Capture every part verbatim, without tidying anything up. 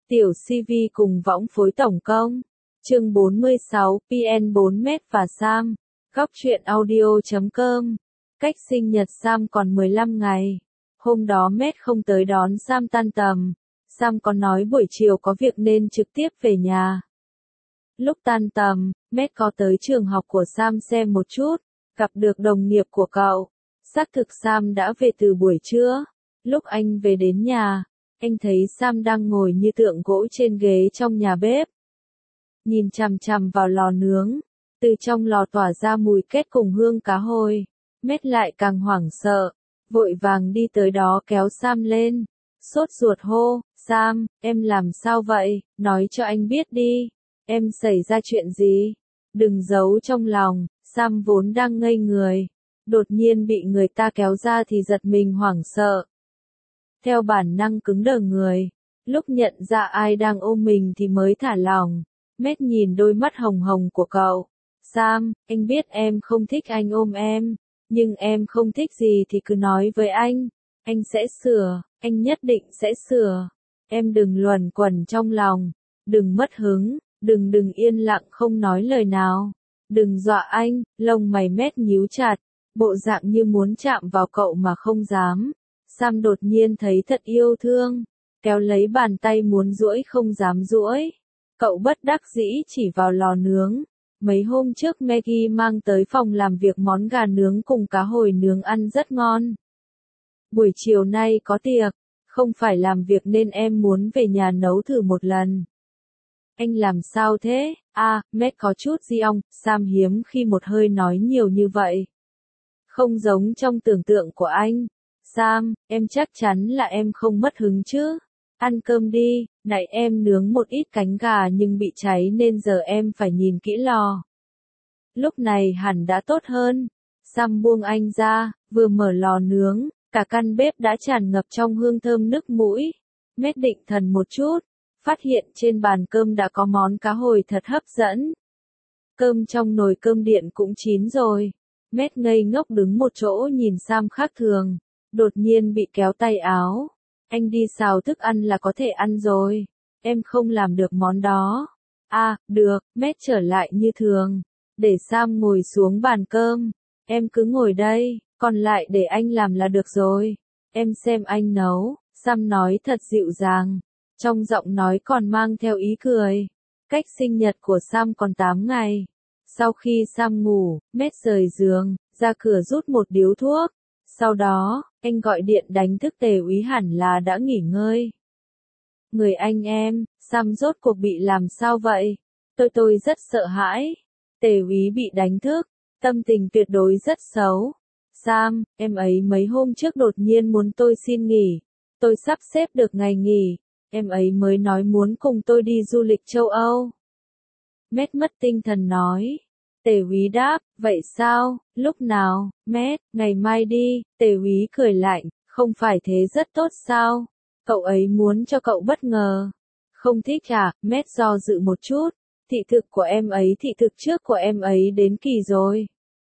Tiểu xê vê cùng võng phối tổng công. Chương bốn mươi sáu, pê en bốn mét và Sam. Góc truyện audio chấm com. Cách sinh nhật Sam còn mười lăm ngày. Hôm đó Matt không tới đón Sam tan tầm. Sam có nói buổi chiều có việc nên trực tiếp về nhà. Lúc tan tầm, Matt có tới trường học của Sam xem một chút, gặp được đồng nghiệp của cậu. Xác thực Sam đã về từ buổi trưa. Lúc anh về đến nhà, anh thấy Sam đang ngồi như tượng gỗ trên ghế trong nhà bếp. Nhìn chằm chằm vào lò nướng, từ trong lò tỏa ra mùi kết cùng hương cá hồi. Matt lại càng hoảng sợ, vội vàng đi tới đó kéo Sam lên. Sốt ruột hô, Sam, em làm sao vậy, nói cho anh biết đi, em xảy ra chuyện gì? Đừng giấu trong lòng. Sam vốn đang ngây người, đột nhiên bị người ta kéo ra thì giật mình hoảng sợ. Theo bản năng cứng đờ người, lúc nhận ra ai đang ôm mình thì mới thả lỏng. Matt nhìn đôi mắt hồng hồng của cậu. Sam, anh biết em không thích anh ôm em, nhưng em không thích gì thì cứ nói với anh, anh sẽ sửa, anh nhất định sẽ sửa. Em đừng luẩn quẩn trong lòng, đừng mất hứng, đừng đừng yên lặng không nói lời nào. Đừng dọa anh. Lông mày Matt nhíu chặt, bộ dạng như muốn chạm vào cậu mà không dám. Sam đột nhiên thấy thật yêu thương, kéo lấy bàn tay muốn duỗi không dám duỗi. Cậu bất đắc dĩ chỉ vào lò nướng. Mấy hôm trước Maggie mang tới phòng làm việc món gà nướng cùng cá hồi nướng ăn rất ngon. Buổi chiều nay có tiệc, không phải làm việc nên em muốn về nhà nấu thử một lần. Anh làm sao thế? À, Matt có chút di ong. Sam hiếm khi một hơi nói nhiều như vậy. Không giống trong tưởng tượng của anh. Sam, em chắc chắn là em không mất hứng chứ. Ăn cơm đi, nãy em nướng một ít cánh gà nhưng bị cháy nên giờ em phải nhìn kỹ lò. Lúc này hẳn đã tốt hơn. Sam buông anh ra, vừa mở lò nướng, cả căn bếp đã tràn ngập trong hương thơm nức mũi. Matt định thần một chút, phát hiện trên bàn cơm đã có món cá hồi thật hấp dẫn. Cơm trong nồi cơm điện cũng chín rồi. Matt ngây ngốc đứng một chỗ nhìn Sam khác thường, đột nhiên bị kéo tay áo. Anh đi xào thức ăn là có thể ăn rồi. Em không làm được món đó. À, được. Matt trở lại như thường, để Sam ngồi xuống bàn cơm. Em cứ ngồi đây, còn lại để anh làm là được rồi. Em xem anh nấu. Sam nói thật dịu dàng, trong giọng nói còn mang theo ý cười. Cách sinh nhật của Sam còn tám ngày. Sau khi Sam ngủ, Matt rời giường, ra cửa rút một điếu thuốc. Sau đó, anh gọi điện đánh thức Tề úy hẳn là đã nghỉ ngơi. Người anh em, Sam rốt cuộc bị làm sao vậy? Tôi tôi rất sợ hãi. Tề úy bị đánh thức, tâm tình tuyệt đối rất xấu. Sam, em ấy mấy hôm trước đột nhiên muốn tôi xin nghỉ. Tôi sắp xếp được ngày nghỉ. Em ấy mới nói muốn cùng tôi đi du lịch châu Âu. Matt mất tinh thần nói. Tề úy đáp, vậy sao, lúc nào? Matt, ngày mai đi. Tề úy cười lạnh, không phải thế rất tốt sao? Cậu ấy muốn cho cậu bất ngờ. Không thích à? Matt do dự một chút. Thị thực của em ấy thị thực trước của em ấy đến kỳ rồi.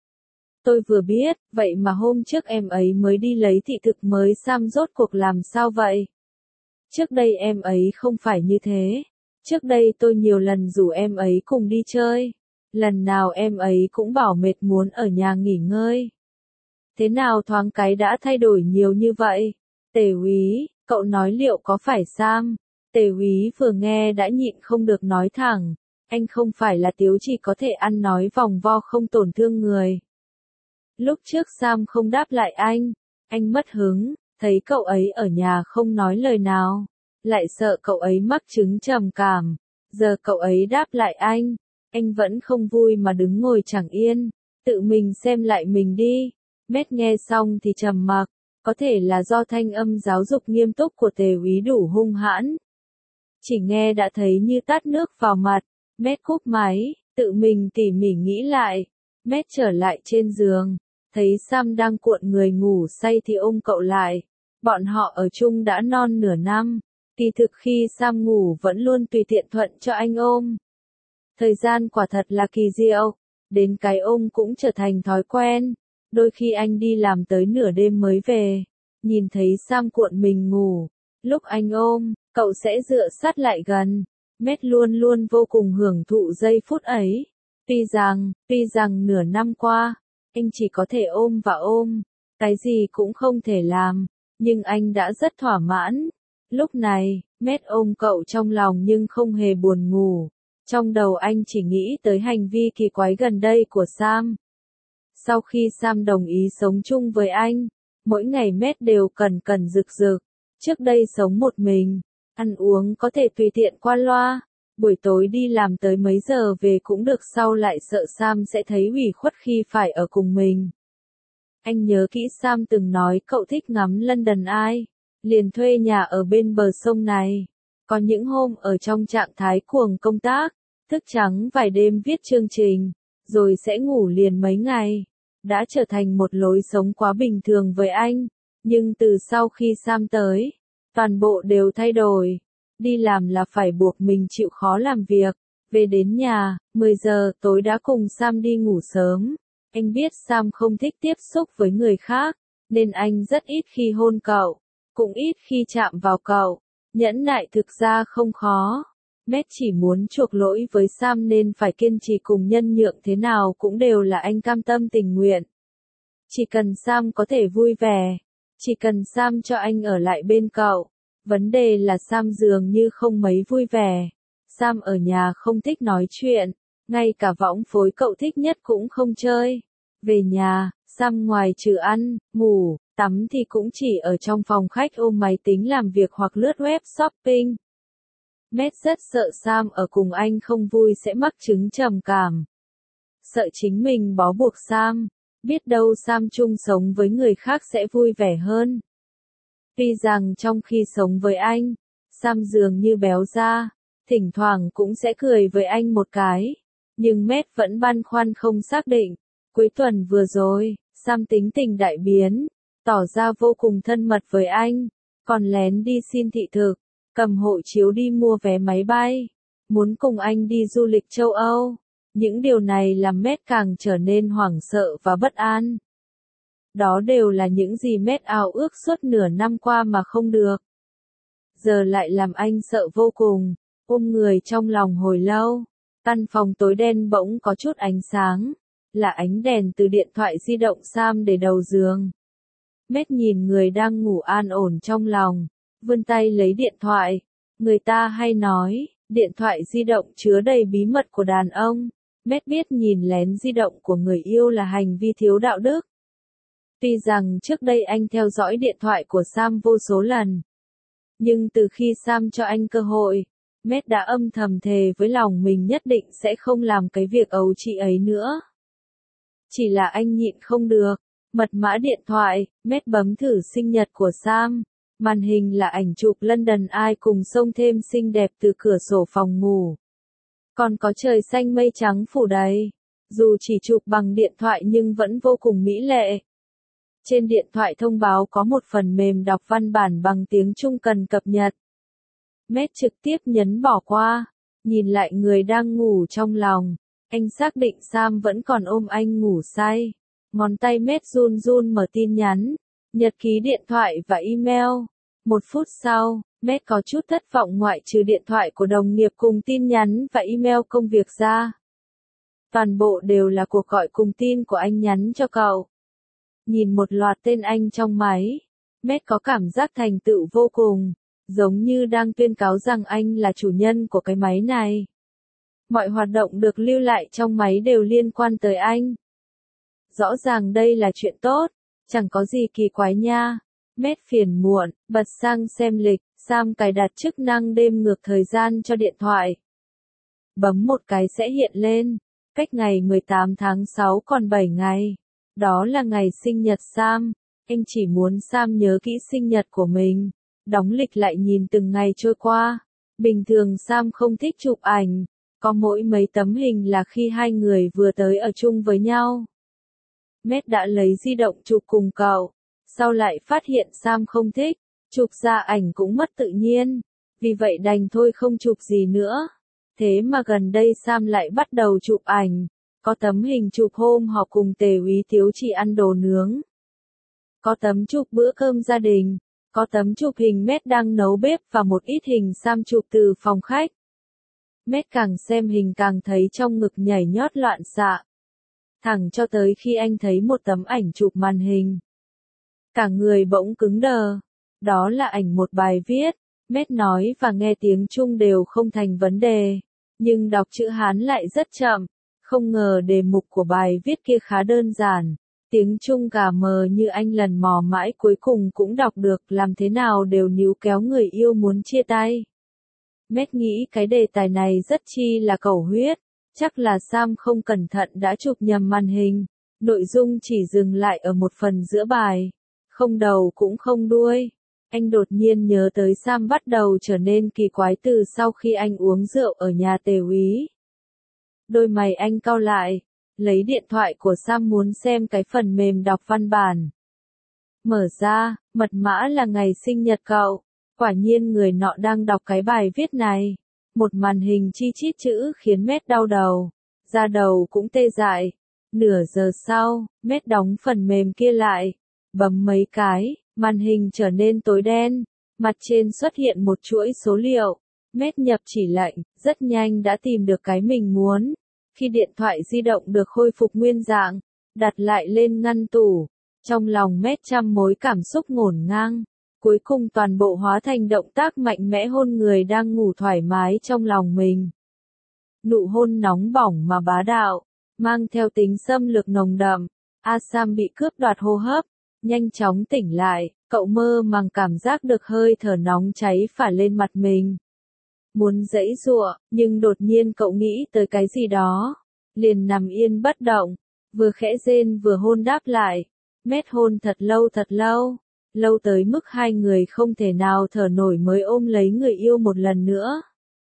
Tôi vừa biết, vậy mà hôm trước em ấy mới đi lấy thị thực mới. Sam rốt cuộc làm sao vậy? Trước đây em ấy không phải như thế. Trước đây tôi nhiều lần rủ em ấy cùng đi chơi. Lần nào em ấy cũng bảo mệt muốn ở nhà nghỉ ngơi. Thế nào thoáng cái đã thay đổi nhiều như vậy? Tề úy, cậu nói liệu có phải Sam? Tề úy vừa nghe đã nhịn không được nói thẳng. Anh không phải là Tiếu chỉ có thể ăn nói vòng vo không tổn thương người. Lúc trước Sam không đáp lại anh. Anh mất hứng, thấy cậu ấy ở nhà không nói lời nào. Lại sợ cậu ấy mắc chứng trầm cảm. Giờ cậu ấy đáp lại anh. Anh vẫn không vui mà đứng ngồi chẳng yên. Tự mình xem lại mình đi. Matt nghe xong thì trầm mặc. Có thể là do thanh âm giáo dục nghiêm túc của Tề úy đủ hung hãn. Chỉ nghe đã thấy như tát nước vào mặt. Matt cúp máy, tự mình tỉ mỉ nghĩ lại. Matt trở lại trên giường, thấy Sam đang cuộn người ngủ say thì ôm cậu lại. Bọn họ ở chung đã non nửa năm. Kỳ thực khi Sam ngủ vẫn luôn tùy tiện thuận cho anh ôm. Thời gian quả thật là kỳ diệu, đến cái ôm cũng trở thành thói quen. Đôi khi anh đi làm tới nửa đêm mới về, nhìn thấy Sam cuộn mình ngủ, lúc anh ôm, cậu sẽ dựa sát lại gần. Matt luôn luôn vô cùng hưởng thụ giây phút ấy. Tuy rằng, tuy rằng nửa năm qua, anh chỉ có thể ôm và ôm, cái gì cũng không thể làm, nhưng anh đã rất thỏa mãn. Lúc này, Matt ôm cậu trong lòng nhưng không hề buồn ngủ. Trong đầu anh chỉ nghĩ tới hành vi kỳ quái gần đây của Sam. Sau khi Sam đồng ý sống chung với anh, mỗi ngày Matt đều cần cần rực rực. Trước đây sống một mình, ăn uống có thể tùy tiện qua loa, buổi tối đi làm tới mấy giờ về cũng được, sau lại sợ Sam sẽ thấy ủy khuất khi phải ở cùng mình. Anh nhớ kỹ Sam từng nói cậu thích ngắm London Eye, liền thuê nhà ở bên bờ sông này. Có những hôm ở trong trạng thái cuồng công tác, thức trắng vài đêm viết chương trình, rồi sẽ ngủ liền mấy ngày. Đã trở thành một lối sống quá bình thường với anh, nhưng từ sau khi Sam tới, toàn bộ đều thay đổi. Đi làm là phải buộc mình chịu khó làm việc, về đến nhà, mười giờ tối đã cùng Sam đi ngủ sớm. Anh biết Sam không thích tiếp xúc với người khác, nên anh rất ít khi hôn cậu, cũng ít khi chạm vào cậu. Nhẫn nại thực ra không khó. Matt chỉ muốn chuộc lỗi với Sam nên phải kiên trì cùng nhân nhượng thế nào cũng đều là anh cam tâm tình nguyện. Chỉ cần Sam có thể vui vẻ, chỉ cần Sam cho anh ở lại bên cậu. Vấn đề là Sam dường như không mấy vui vẻ. Sam ở nhà không thích nói chuyện, ngay cả võng phối cậu thích nhất cũng không chơi. Về nhà, Sam ngoài trừ ăn, ngủ, tắm thì cũng chỉ ở trong phòng khách ôm máy tính làm việc hoặc lướt web shopping. Matt rất sợ Sam ở cùng anh không vui sẽ mắc chứng trầm cảm. Sợ chính mình bó buộc Sam, biết đâu Sam chung sống với người khác sẽ vui vẻ hơn. Tuy rằng trong khi sống với anh, Sam dường như béo ra, thỉnh thoảng cũng sẽ cười với anh một cái, nhưng Matt vẫn băn khoăn không xác định. Cuối tuần vừa rồi, Sam tính tình đại biến, tỏ ra vô cùng thân mật với anh, còn lén đi xin thị thực, cầm hộ chiếu đi mua vé máy bay, muốn cùng anh đi du lịch châu Âu. Những điều này làm Matt càng trở nên hoảng sợ và bất an. Đó đều là những gì Matt ao ước suốt nửa năm qua mà không được. Giờ lại làm anh sợ vô cùng, ôm người trong lòng hồi lâu. Căn phòng tối đen bỗng có chút ánh sáng, là ánh đèn từ điện thoại di động Sam để đầu giường. Matt nhìn người đang ngủ an ổn trong lòng, vươn tay lấy điện thoại. Người ta hay nói, điện thoại di động chứa đầy bí mật của đàn ông. Matt biết nhìn lén di động của người yêu là hành vi thiếu đạo đức. Tuy rằng trước đây anh theo dõi điện thoại của Sam vô số lần, nhưng từ khi Sam cho anh cơ hội, Matt đã âm thầm thề với lòng mình nhất định sẽ không làm cái việc ấu trĩ ấy nữa. Chỉ là anh nhịn không được. Mật mã điện thoại, Matt bấm thử sinh nhật của Sam. Màn hình là ảnh chụp London Eye cùng sông thêm xinh đẹp từ cửa sổ phòng ngủ. Còn có trời xanh mây trắng phủ đầy. Dù chỉ chụp bằng điện thoại nhưng vẫn vô cùng mỹ lệ. Trên điện thoại thông báo có một phần mềm đọc văn bản bằng tiếng Trung cần cập nhật. Matt trực tiếp nhấn bỏ qua, nhìn lại người đang ngủ trong lòng. Anh xác định Sam vẫn còn ôm anh ngủ say. Ngón tay Matt run run mở tin nhắn, nhật ký điện thoại và email. Một phút sau, Matt có chút thất vọng ngoại trừ điện thoại của đồng nghiệp cùng tin nhắn và email công việc ra. Toàn bộ đều là cuộc gọi cùng tin của anh nhắn cho cậu. Nhìn một loạt tên anh trong máy, Matt có cảm giác thành tựu vô cùng, giống như đang tuyên cáo rằng anh là chủ nhân của cái máy này. Mọi hoạt động được lưu lại trong máy đều liên quan tới anh. Rõ ràng đây là chuyện tốt, chẳng có gì kỳ quái nha. Matt phiền muộn, bật sang xem lịch, Sam cài đặt chức năng đếm ngược thời gian cho điện thoại. Bấm một cái sẽ hiện lên, cách ngày mười tám tháng sáu còn bảy ngày. Đó là ngày sinh nhật Sam. Anh chỉ muốn Sam nhớ kỹ sinh nhật của mình. Đóng lịch lại nhìn từng ngày trôi qua. Bình thường Sam không thích chụp ảnh, có mỗi mấy tấm hình là khi hai người vừa tới ở chung với nhau. Matt đã lấy di động chụp cùng cậu, sau lại phát hiện Sam không thích, chụp ra ảnh cũng mất tự nhiên, vì vậy đành thôi không chụp gì nữa. Thế mà gần đây Sam lại bắt đầu chụp ảnh, có tấm hình chụp hôm họp cùng Tề Úy Tiếu Chỉ ăn đồ nướng, có tấm chụp bữa cơm gia đình, Có tấm chụp hình Matt đang nấu bếp và một ít hình Sam chụp từ phòng khách. Matt càng xem hình càng thấy trong ngực nhảy nhót loạn xạ. Thẳng cho tới khi anh thấy một tấm ảnh chụp màn hình. Cả người bỗng cứng đờ. Đó là ảnh một bài viết. Matt nói và nghe tiếng Trung đều không thành vấn đề. Nhưng đọc chữ Hán lại rất chậm. Không ngờ đề mục của bài viết kia khá đơn giản. Tiếng Trung gà mờ như anh lần mò mãi cuối cùng cũng đọc được, làm thế nào đều níu kéo người yêu muốn chia tay. Matt nghĩ cái đề tài này rất chi là cầu huyết. Chắc là Sam không cẩn thận đã chụp nhầm màn hình. Nội dung chỉ dừng lại ở một phần giữa bài. Không đầu cũng không đuôi. Anh đột nhiên nhớ tới Sam bắt đầu trở nên kỳ quái từ sau khi anh uống rượu ở nhà tề úy. Đôi mày anh cau lại, lấy điện thoại của Sam muốn xem cái phần mềm đọc văn bản. Mở ra, mật mã là ngày sinh nhật cậu. Quả nhiên người nọ đang đọc cái bài viết này. Một màn hình chi chít chữ khiến Matt đau đầu. Da đầu cũng tê dại. Nửa giờ sau, Matt đóng phần mềm kia lại. Bấm mấy cái, màn hình trở nên tối đen. Mặt trên xuất hiện một chuỗi số liệu. Matt nhập chỉ lệnh, rất nhanh đã tìm được cái mình muốn. Khi điện thoại di động được khôi phục nguyên dạng, đặt lại lên ngăn tủ. Trong lòng Matt trăm mối cảm xúc ngổn ngang. Cuối cùng toàn bộ hóa thành động tác mạnh mẽ hôn người đang ngủ thoải mái trong lòng mình. Nụ hôn nóng bỏng mà bá đạo, mang theo tính xâm lược nồng đậm. A Sam bị cướp đoạt hô hấp, nhanh chóng tỉnh lại, cậu mơ màng cảm giác được hơi thở nóng cháy phả lên mặt mình. Muốn giãy giụa, nhưng đột nhiên cậu nghĩ tới cái gì đó, liền nằm yên bất động, vừa khẽ rên vừa hôn đáp lại. Matt hôn thật lâu thật lâu. Lâu tới mức hai người không thể nào thở nổi mới ôm lấy người yêu một lần nữa.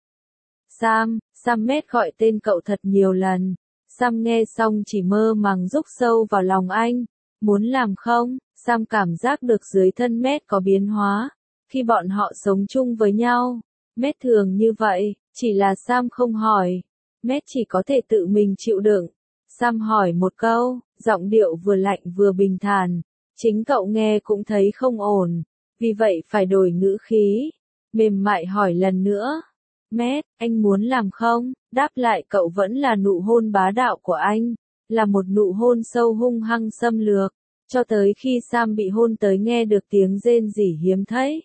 Sam, Sam Matt gọi tên cậu thật nhiều lần. Sam nghe xong chỉ mơ màng rúc sâu vào lòng anh. Muốn làm không? Sam cảm giác được dưới thân Matt có biến hóa. Khi bọn họ sống chung với nhau, Matt thường như vậy, chỉ là Sam không hỏi. Matt chỉ có thể tự mình chịu đựng. Sam hỏi một câu, giọng điệu vừa lạnh vừa bình thản. Chính cậu nghe cũng thấy không ổn, vì vậy phải đổi ngữ khí, mềm mại hỏi lần nữa. Matt, anh muốn làm không? Đáp lại cậu vẫn là nụ hôn bá đạo của anh, là một nụ hôn sâu hung hăng xâm lược, cho tới khi Sam bị hôn tới nghe được tiếng rên rỉ hiếm thấy.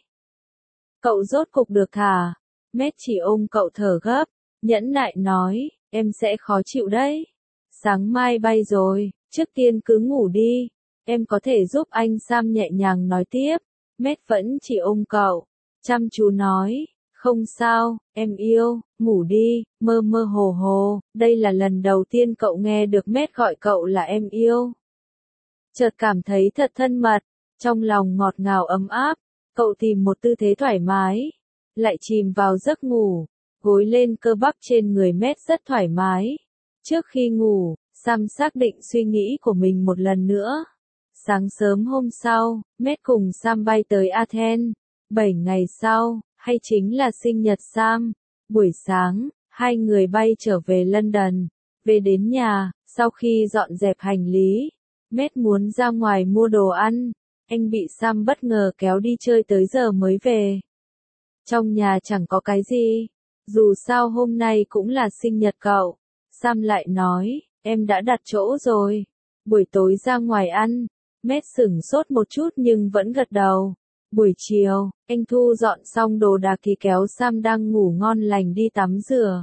Cậu rốt cục được thả. Matt chỉ ôm cậu thở gấp, nhẫn nại nói, em sẽ khó chịu đấy. Sáng mai bay rồi, trước tiên cứ ngủ đi. Em có thể giúp anh. Sam nhẹ nhàng nói tiếp. Matt vẫn chỉ ôm cậu, chăm chú nói, không sao, em yêu, ngủ đi, mơ mơ hồ hồ. Đây là lần đầu tiên cậu nghe được Matt gọi cậu là em yêu. Chợt cảm thấy thật thân mật, trong lòng ngọt ngào ấm áp, cậu tìm một tư thế thoải mái, lại chìm vào giấc ngủ, gối lên cơ bắp trên người Matt rất thoải mái. Trước khi ngủ, Sam xác định suy nghĩ của mình một lần nữa. Sáng sớm hôm sau, Matt cùng Sam bay tới Athens. Bảy ngày sau, hay chính là sinh nhật Sam. Buổi sáng, hai người bay trở về London. Về đến nhà, sau khi dọn dẹp hành lý, Matt muốn ra ngoài mua đồ ăn. Anh bị Sam bất ngờ kéo đi chơi tới giờ mới về. Trong nhà chẳng có cái gì. Dù sao hôm nay cũng là sinh nhật cậu. Sam lại nói, em đã đặt chỗ rồi. Buổi tối ra ngoài ăn. Matt sửng sốt một chút nhưng vẫn gật đầu. Buổi chiều, anh thu dọn xong đồ đạc thì kéo Sam đang ngủ ngon lành đi tắm rửa.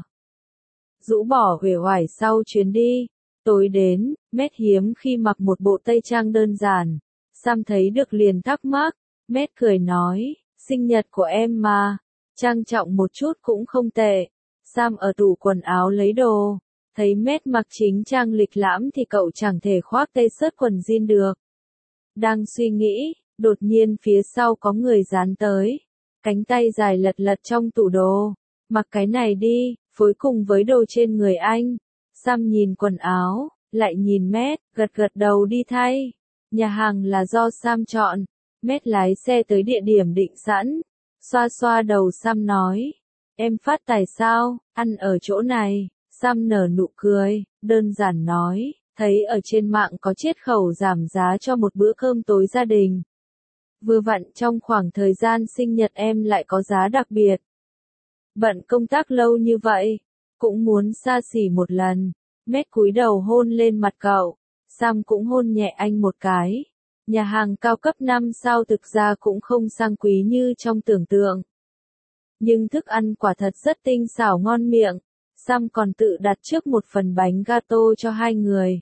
Rũ bỏ uể oải sau chuyến đi. Tối đến, Matt hiếm khi mặc một bộ tây trang đơn giản. Sam thấy được liền thắc mắc. Matt cười nói, sinh nhật của em mà. Trang trọng một chút cũng không tệ. Sam ở tủ quần áo lấy đồ. Thấy Matt mặc chính trang lịch lãm thì cậu chẳng thể khoác tây sớt quần jean được. Đang suy nghĩ, đột nhiên phía sau có người dán tới. Cánh tay dài lật lật trong tủ đồ. Mặc cái này đi, phối cùng với đồ trên người anh. Sam nhìn quần áo, lại nhìn Matt, gật gật đầu đi thay. Nhà hàng là do Sam chọn. Matt lái xe tới địa điểm định sẵn. Xoa xoa đầu Sam nói. Em phát tài sao, ăn ở chỗ này. Sam nở nụ cười, đơn giản nói. Thấy ở trên mạng có chiết khấu giảm giá cho một bữa cơm tối gia đình. Vừa vặn trong khoảng thời gian sinh nhật em lại có giá đặc biệt. Bận công tác lâu như vậy, cũng muốn xa xỉ một lần. Matt cúi đầu hôn lên mặt cậu. Sam cũng hôn nhẹ anh một cái. Nhà hàng cao cấp năm sao thực ra cũng không sang quý như trong tưởng tượng. Nhưng thức ăn quả thật rất tinh xảo ngon miệng. Sam còn tự đặt trước một phần bánh gato cho hai người.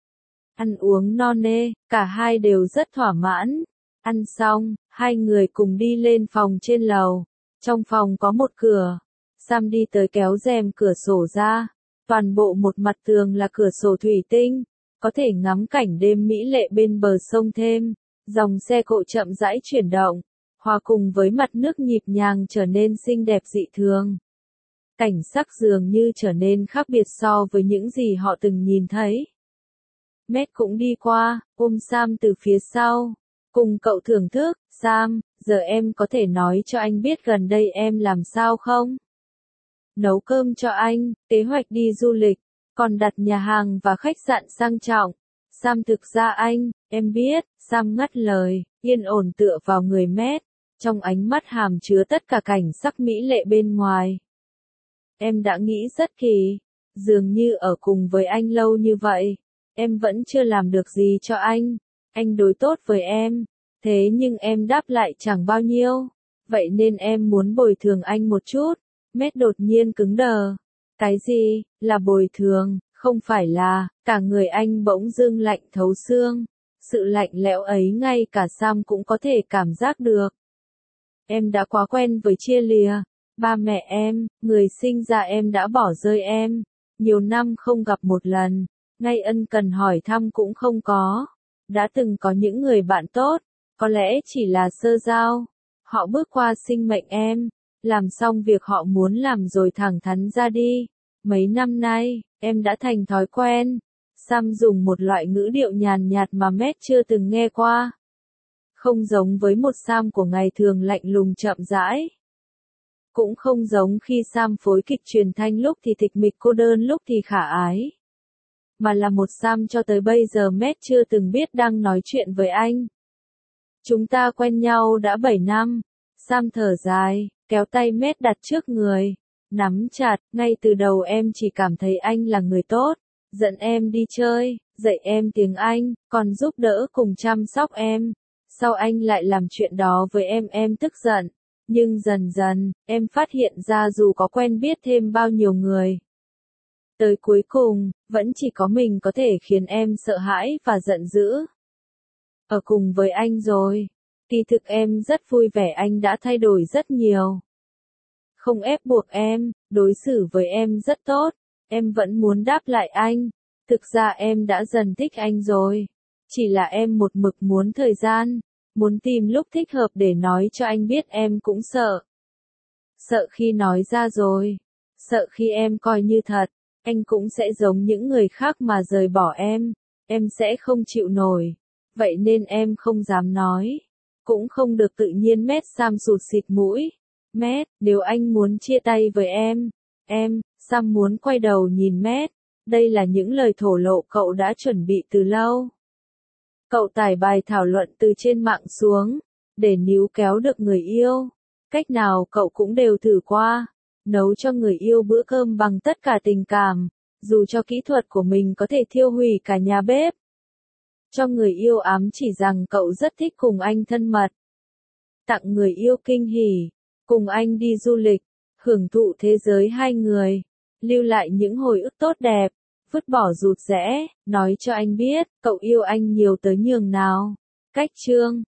Ăn uống no nê, cả hai đều rất thỏa mãn. Ăn xong, hai người cùng đi lên phòng trên lầu. Trong phòng có một cửa. Sam đi tới kéo rèm cửa sổ ra. Toàn bộ một mặt tường là cửa sổ thủy tinh. Có thể ngắm cảnh đêm mỹ lệ bên bờ sông thêm. Dòng xe cộ chậm rãi chuyển động. Hòa cùng với mặt nước nhịp nhàng trở nên xinh đẹp dị thường. Cảnh sắc dường như trở nên khác biệt so với những gì họ từng nhìn thấy. Matt cũng đi qua, ôm Sam từ phía sau. Cùng cậu thưởng thức, Sam, giờ em có thể nói cho anh biết gần đây em làm sao không? Nấu cơm cho anh, kế hoạch đi du lịch, còn đặt nhà hàng và khách sạn sang trọng. Sam thực ra anh, em biết, Sam ngắt lời, yên ổn tựa vào người Matt, trong ánh mắt hàm chứa tất cả cảnh sắc mỹ lệ bên ngoài. Em đã nghĩ rất kỳ, dường như ở cùng với anh lâu như vậy, em vẫn chưa làm được gì cho anh, anh đối tốt với em, thế nhưng em đáp lại chẳng bao nhiêu, vậy nên em muốn bồi thường anh một chút. Matt đột nhiên cứng đờ. Cái gì, là bồi thường, không phải là, cả người anh bỗng dưng lạnh thấu xương. Sự lạnh lẽo ấy ngay cả Sam cũng có thể cảm giác được. Em đã quá quen với chia lìa. Ba mẹ em, người sinh ra em đã bỏ rơi em. Nhiều năm không gặp một lần. Ngay ân cần hỏi thăm cũng không có. Đã từng có những người bạn tốt. Có lẽ chỉ là sơ giao. Họ bước qua sinh mệnh em. Làm xong việc họ muốn làm rồi thẳng thắn ra đi. Mấy năm nay, em đã thành thói quen. Sam dùng một loại ngữ điệu nhàn nhạt mà Matt chưa từng nghe qua. Không giống với một Sam của ngày thường lạnh lùng chậm rãi. Cũng không giống khi Sam phối kịch truyền thanh lúc thì tịch mịch cô đơn lúc thì khả ái. Mà là một Sam cho tới bây giờ Matt chưa từng biết đang nói chuyện với anh. Chúng ta quen nhau đã bảy năm. Sam thở dài, kéo tay Matt đặt trước người. Nắm chặt, ngay từ đầu em chỉ cảm thấy anh là người tốt. Dẫn em đi chơi, dạy em tiếng Anh, còn giúp đỡ cùng chăm sóc em. Sau anh lại làm chuyện đó với em em tức giận. Nhưng dần dần, em phát hiện ra dù có quen biết thêm bao nhiêu người. Tới cuối cùng, vẫn chỉ có mình có thể khiến em sợ hãi và giận dữ. Ở cùng với anh rồi. Kỳ thực em rất vui vẻ anh đã thay đổi rất nhiều. Không ép buộc em, đối xử với em rất tốt. Em vẫn muốn đáp lại anh. Thực ra em đã dần thích anh rồi. Chỉ là em một mực muốn thời gian. Muốn tìm lúc thích hợp để nói cho anh biết em cũng sợ. Sợ khi nói ra rồi. Sợ khi em coi như thật. Anh cũng sẽ giống những người khác mà rời bỏ em. Em sẽ không chịu nổi. Vậy nên em không dám nói. Cũng không được tự nhiên. Matt Sam sụt xịt mũi. Matt, nếu anh muốn chia tay với em. Em, Sam muốn quay đầu nhìn Matt. Đây là những lời thổ lộ cậu đã chuẩn bị từ lâu. Cậu tải bài thảo luận từ trên mạng xuống. Để níu kéo được người yêu. Cách nào cậu cũng đều thử qua. Nấu cho người yêu bữa cơm bằng tất cả tình cảm. Dù cho kỹ thuật của mình có thể thiêu hủy cả nhà bếp. Cho người yêu ám chỉ rằng cậu rất thích cùng anh thân mật. Tặng người yêu kinh hỉ. Cùng anh đi du lịch. Hưởng thụ thế giới hai người. Lưu lại những hồi ức tốt đẹp. Vứt bỏ rụt rẽ. Nói cho anh biết, cậu yêu anh nhiều tới nhường nào. Cách chương